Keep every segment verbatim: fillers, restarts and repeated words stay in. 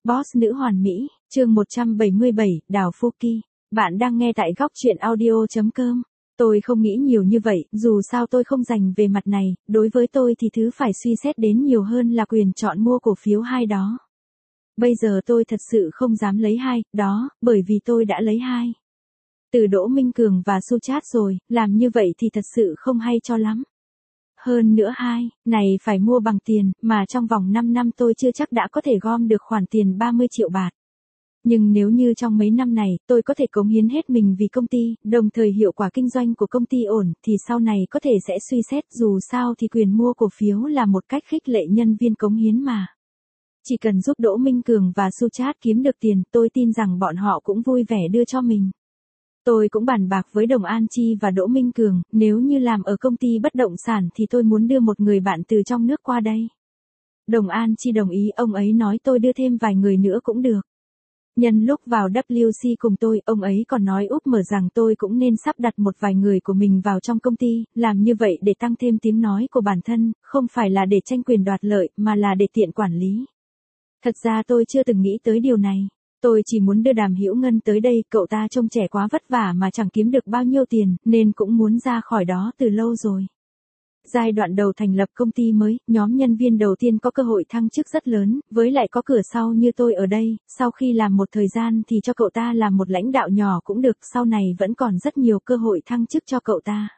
Boss nữ hoàn mỹ, chương một trăm bảy mươi bảy, Đào Phu-ki. Bạn đang nghe tại góc truyện audio chấm com. Tôi không nghĩ nhiều như vậy, dù sao tôi không dành về mặt này, đối với tôi thì thứ phải suy xét đến nhiều hơn là quyền chọn mua cổ phiếu hai đó. Bây giờ tôi thật sự không dám lấy hai, đó, bởi vì tôi đã lấy hai. Từ Đỗ Minh Cường và Suchat rồi, làm như vậy thì thật sự không hay cho lắm. Hơn nữa hai, này phải mua bằng tiền, mà trong vòng năm năm tôi chưa chắc đã có thể gom được khoản tiền ba mươi triệu bạt. Nhưng nếu như trong mấy năm này, tôi có thể cống hiến hết mình vì công ty, đồng thời hiệu quả kinh doanh của công ty ổn, thì sau này có thể sẽ suy xét, dù sao thì quyền mua cổ phiếu là một cách khích lệ nhân viên cống hiến mà. Chỉ cần giúp Đỗ Minh Cường và Suchat kiếm được tiền, tôi tin rằng bọn họ cũng vui vẻ đưa cho mình. Tôi cũng bàn bạc với Đồng An Chi và Đỗ Minh Cường, nếu như làm ở công ty bất động sản thì tôi muốn đưa một người bạn từ trong nước qua đây. Đồng An Chi đồng ý, ông ấy nói tôi đưa thêm vài người nữa cũng được. Nhân lúc vào W C cùng tôi, ông ấy còn nói úp mở rằng tôi cũng nên sắp đặt một vài người của mình vào trong công ty, làm như vậy để tăng thêm tiếng nói của bản thân, không phải là để tranh quyền đoạt lợi, mà là để tiện quản lý. Thật ra tôi chưa từng nghĩ tới điều này. Tôi chỉ muốn đưa Đàm Hữu Ngân tới đây, cậu ta trông trẻ quá vất vả mà chẳng kiếm được bao nhiêu tiền, nên cũng muốn ra khỏi đó từ lâu rồi. Giai đoạn đầu thành lập công ty mới, nhóm nhân viên đầu tiên có cơ hội thăng chức rất lớn, với lại có cửa sau như tôi ở đây, sau khi làm một thời gian thì cho cậu ta làm một lãnh đạo nhỏ cũng được, sau này vẫn còn rất nhiều cơ hội thăng chức cho cậu ta.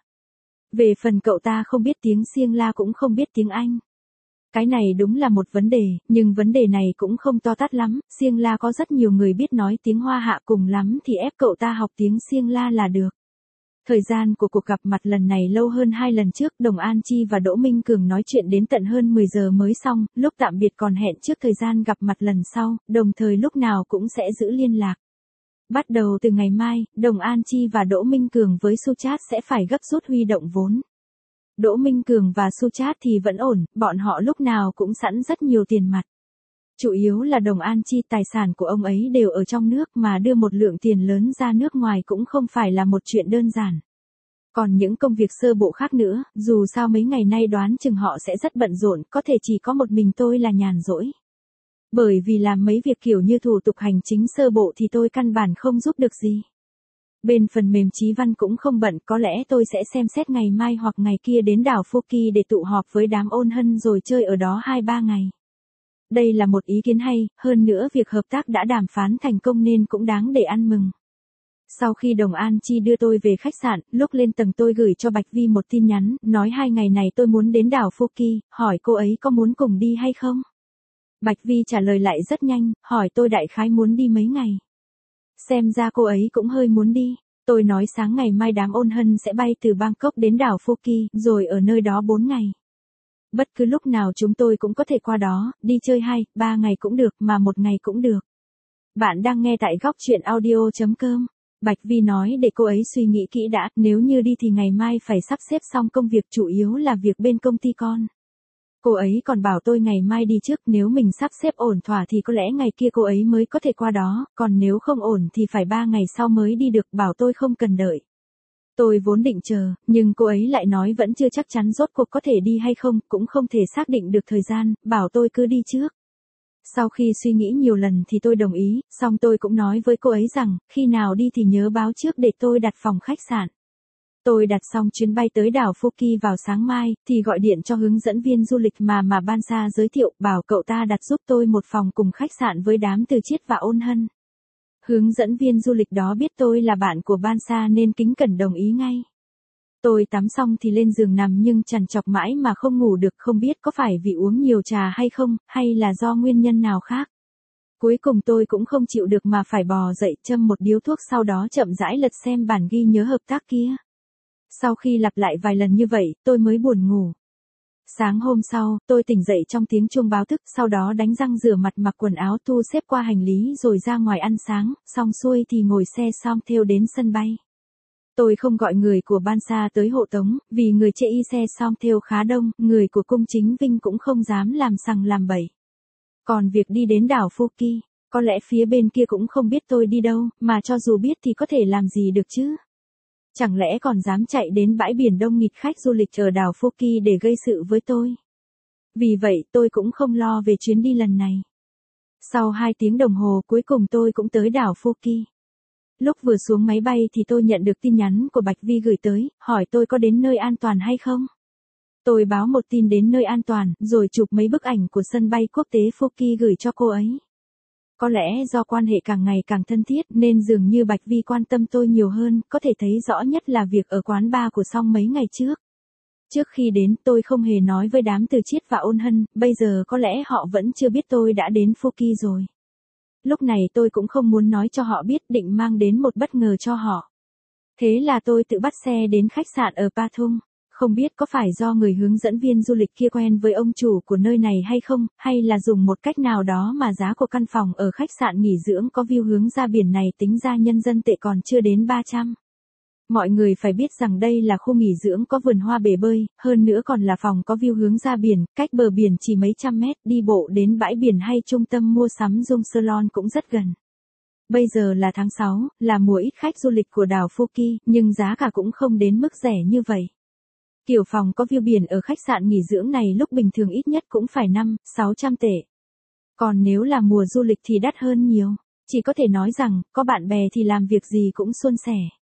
Về phần cậu ta không biết tiếng Siêng La cũng không biết tiếng Anh. Cái này đúng là một vấn đề, nhưng vấn đề này cũng không to tát lắm, Siêng La có rất nhiều người biết nói tiếng Hoa Hạ, cùng lắm thì ép cậu ta học tiếng Siêng La là được. Thời gian của cuộc gặp mặt lần này lâu hơn hai lần trước, Đồng An Chi và Đỗ Minh Cường nói chuyện đến tận hơn mười giờ mới xong, lúc tạm biệt còn hẹn trước thời gian gặp mặt lần sau, đồng thời lúc nào cũng sẽ giữ liên lạc. Bắt đầu từ ngày mai, Đồng An Chi và Đỗ Minh Cường với Suchat sẽ phải gấp rút huy động vốn. Đỗ Minh Cường và Suchat thì vẫn ổn, bọn họ lúc nào cũng sẵn rất nhiều tiền mặt. Chủ yếu là Đồng An Chi, tài sản của ông ấy đều ở trong nước, mà đưa một lượng tiền lớn ra nước ngoài cũng không phải là một chuyện đơn giản. Còn những công việc sơ bộ khác nữa, dù sao mấy ngày nay đoán chừng họ sẽ rất bận rộn, có thể chỉ có một mình tôi là nhàn rỗi. Bởi vì làm mấy việc kiểu như thủ tục hành chính sơ bộ thì tôi căn bản không giúp được gì. Bên phần mềm Chí Văn cũng không bận, có lẽ tôi sẽ xem xét ngày mai hoặc ngày kia đến đảo Phu-ki để tụ họp với đám ôn hân rồi chơi ở đó hai ba ngày. Đây là một ý kiến hay, hơn nữa việc hợp tác đã đàm phán thành công nên cũng đáng để ăn mừng. Sau khi Đồng An Chi đưa tôi về khách sạn, lúc lên tầng tôi gửi cho Bạch Vi một tin nhắn, nói hai ngày này tôi muốn đến đảo Phu-ki, hỏi cô ấy có muốn cùng đi hay không. Bạch Vi trả lời lại rất nhanh, hỏi tôi đại khái muốn đi mấy ngày. Xem ra cô ấy cũng hơi muốn đi. Tôi nói sáng ngày mai đám ôn hân sẽ bay từ Bangkok đến đảo Phu-ki, rồi ở nơi đó bốn ngày. Bất cứ lúc nào chúng tôi cũng có thể qua đó, đi chơi hai, ba ngày cũng được, mà một ngày cũng được. Bạn đang nghe tại góc truyện audio chấm com. Bạch Vi nói để cô ấy suy nghĩ kỹ đã, nếu như đi thì ngày mai phải sắp xếp xong công việc, chủ yếu là việc bên công ty con. Cô ấy còn bảo tôi ngày mai đi trước, nếu mình sắp xếp ổn thỏa thì có lẽ ngày kia cô ấy mới có thể qua đó, còn nếu không ổn thì phải ba ngày sau mới đi được, bảo tôi không cần đợi. Tôi vốn định chờ, nhưng cô ấy lại nói vẫn chưa chắc chắn rốt cuộc có thể đi hay không, cũng không thể xác định được thời gian, bảo tôi cứ đi trước. Sau khi suy nghĩ nhiều lần thì tôi đồng ý, xong tôi cũng nói với cô ấy rằng, khi nào đi thì nhớ báo trước để tôi đặt phòng khách sạn. Tôi đặt xong chuyến bay tới đảo Phu-ki vào sáng mai, thì gọi điện cho hướng dẫn viên du lịch mà mà Bansa giới thiệu, bảo cậu ta đặt giúp tôi một phòng cùng khách sạn với đám Từ Chiết và Ôn Hân. Hướng dẫn viên du lịch đó biết tôi là bạn của Bansa nên kính cẩn đồng ý ngay. Tôi tắm xong thì lên giường nằm nhưng trằn trọc mãi mà không ngủ được, không biết có phải vì uống nhiều trà hay không, hay là do nguyên nhân nào khác. Cuối cùng tôi cũng không chịu được mà phải bò dậy châm một điếu thuốc, sau đó chậm rãi lật xem bản ghi nhớ hợp tác kia. Sau khi lặp lại vài lần như vậy, tôi mới buồn ngủ. Sáng hôm sau, tôi tỉnh dậy trong tiếng chuông báo thức, sau đó đánh răng rửa mặt, mặc quần áo, thu xếp qua hành lý rồi ra ngoài ăn sáng, xong xuôi thì ngồi xe xong theo đến sân bay. Tôi không gọi người của Bansa tới hộ tống, vì người chê y xe xong theo khá đông, người của cung chính Vinh cũng không dám làm sằng làm bậy. Còn việc đi đến đảo Phu-ki, có lẽ phía bên kia cũng không biết tôi đi đâu, mà cho dù biết thì có thể làm gì được chứ. Chẳng lẽ còn dám chạy đến bãi biển đông nghịt khách du lịch ở đảo Phu-ki để gây sự với tôi. Vì vậy tôi cũng không lo về chuyến đi lần này. Sau hai tiếng đồng hồ cuối cùng tôi cũng tới đảo Phuket. Lúc vừa xuống máy bay thì tôi nhận được tin nhắn của Bạch Vi gửi tới, hỏi tôi có đến nơi an toàn hay không. Tôi báo một tin đến nơi an toàn, rồi chụp mấy bức ảnh của sân bay quốc tế Phuket gửi cho cô ấy. Có lẽ do quan hệ càng ngày càng thân thiết nên dường như Bạch Vi quan tâm tôi nhiều hơn, có thể thấy rõ nhất là việc ở quán bar của Song mấy ngày trước. Trước khi đến tôi không hề nói với đám Từ Chiết và Ôn Hân, bây giờ có lẽ họ vẫn chưa biết tôi đã đến Phuket rồi. Lúc này tôi cũng không muốn nói cho họ biết, định mang đến một bất ngờ cho họ. Thế là tôi tự bắt xe đến khách sạn ở Pathum. Không biết có phải do người hướng dẫn viên du lịch kia quen với ông chủ của nơi này hay không, hay là dùng một cách nào đó mà giá của căn phòng ở khách sạn nghỉ dưỡng có view hướng ra biển này tính ra nhân dân tệ còn chưa đến ba trăm. Mọi người phải biết rằng đây là khu nghỉ dưỡng có vườn hoa bể bơi, hơn nữa còn là phòng có view hướng ra biển, cách bờ biển chỉ mấy trăm mét, đi bộ đến bãi biển hay trung tâm mua sắm Dung Salon cũng rất gần. Bây giờ là tháng sáu, là mùa ít khách du lịch của đảo Phuket, nhưng giá cả cũng không đến mức rẻ như vậy. Kiểu phòng có view biển ở khách sạn nghỉ dưỡng này lúc bình thường ít nhất cũng phải năm, sáu trăm tệ. Còn nếu là mùa du lịch thì đắt hơn nhiều. Chỉ có thể nói rằng, có bạn bè thì làm việc gì cũng suôn sẻ.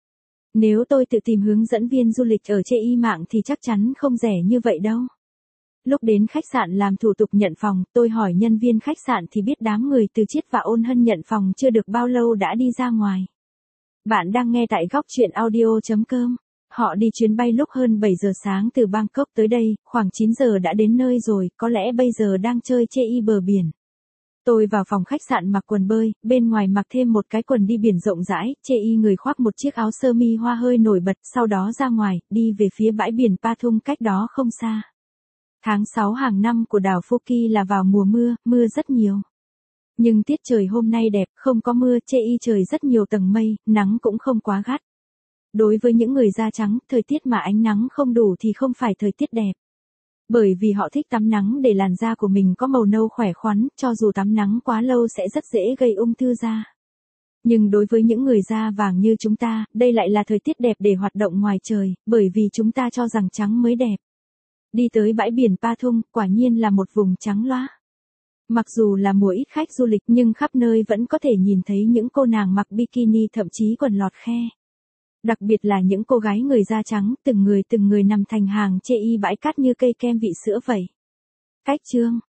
Nếu tôi tự tìm hướng dẫn viên du lịch ở trên y mạng thì chắc chắn không rẻ như vậy đâu. Lúc đến khách sạn làm thủ tục nhận phòng, tôi hỏi nhân viên khách sạn thì biết đám người Từ Chiết và Ôn Hân nhận phòng chưa được bao lâu đã đi ra ngoài. Bạn đang nghe tại góc truyện audio chấm com. Họ đi chuyến bay lúc hơn bảy giờ sáng từ Bangkok tới đây, khoảng chín giờ đã đến nơi rồi, có lẽ bây giờ đang chơi chê y bờ biển. Tôi vào phòng khách sạn mặc quần bơi, bên ngoài mặc thêm một cái quần đi biển rộng rãi, chê y người khoác một chiếc áo sơ mi hoa hơi nổi bật, sau đó ra ngoài, đi về phía bãi biển Pathum cách đó không xa. Tháng sáu hàng năm của đảo Phuket là vào mùa mưa, mưa rất nhiều. Nhưng tiết trời hôm nay đẹp, không có mưa, chê y trời rất nhiều tầng mây, nắng cũng không quá gắt. Đối với những người da trắng, thời tiết mà ánh nắng không đủ thì không phải thời tiết đẹp. Bởi vì họ thích tắm nắng để làn da của mình có màu nâu khỏe khoắn, cho dù tắm nắng quá lâu sẽ rất dễ gây ung thư da. Nhưng đối với những người da vàng như chúng ta, đây lại là thời tiết đẹp để hoạt động ngoài trời, bởi vì chúng ta cho rằng trắng mới đẹp. Đi tới bãi biển Pathum, quả nhiên là một vùng trắng loá. Mặc dù là mùa ít khách du lịch nhưng khắp nơi vẫn có thể nhìn thấy những cô nàng mặc bikini thậm chí quần lọt khe. Đặc biệt là những cô gái người da trắng, từng người từng người nằm thành hàng chê y bãi cát như cây kem vị sữa vậy. Cách chương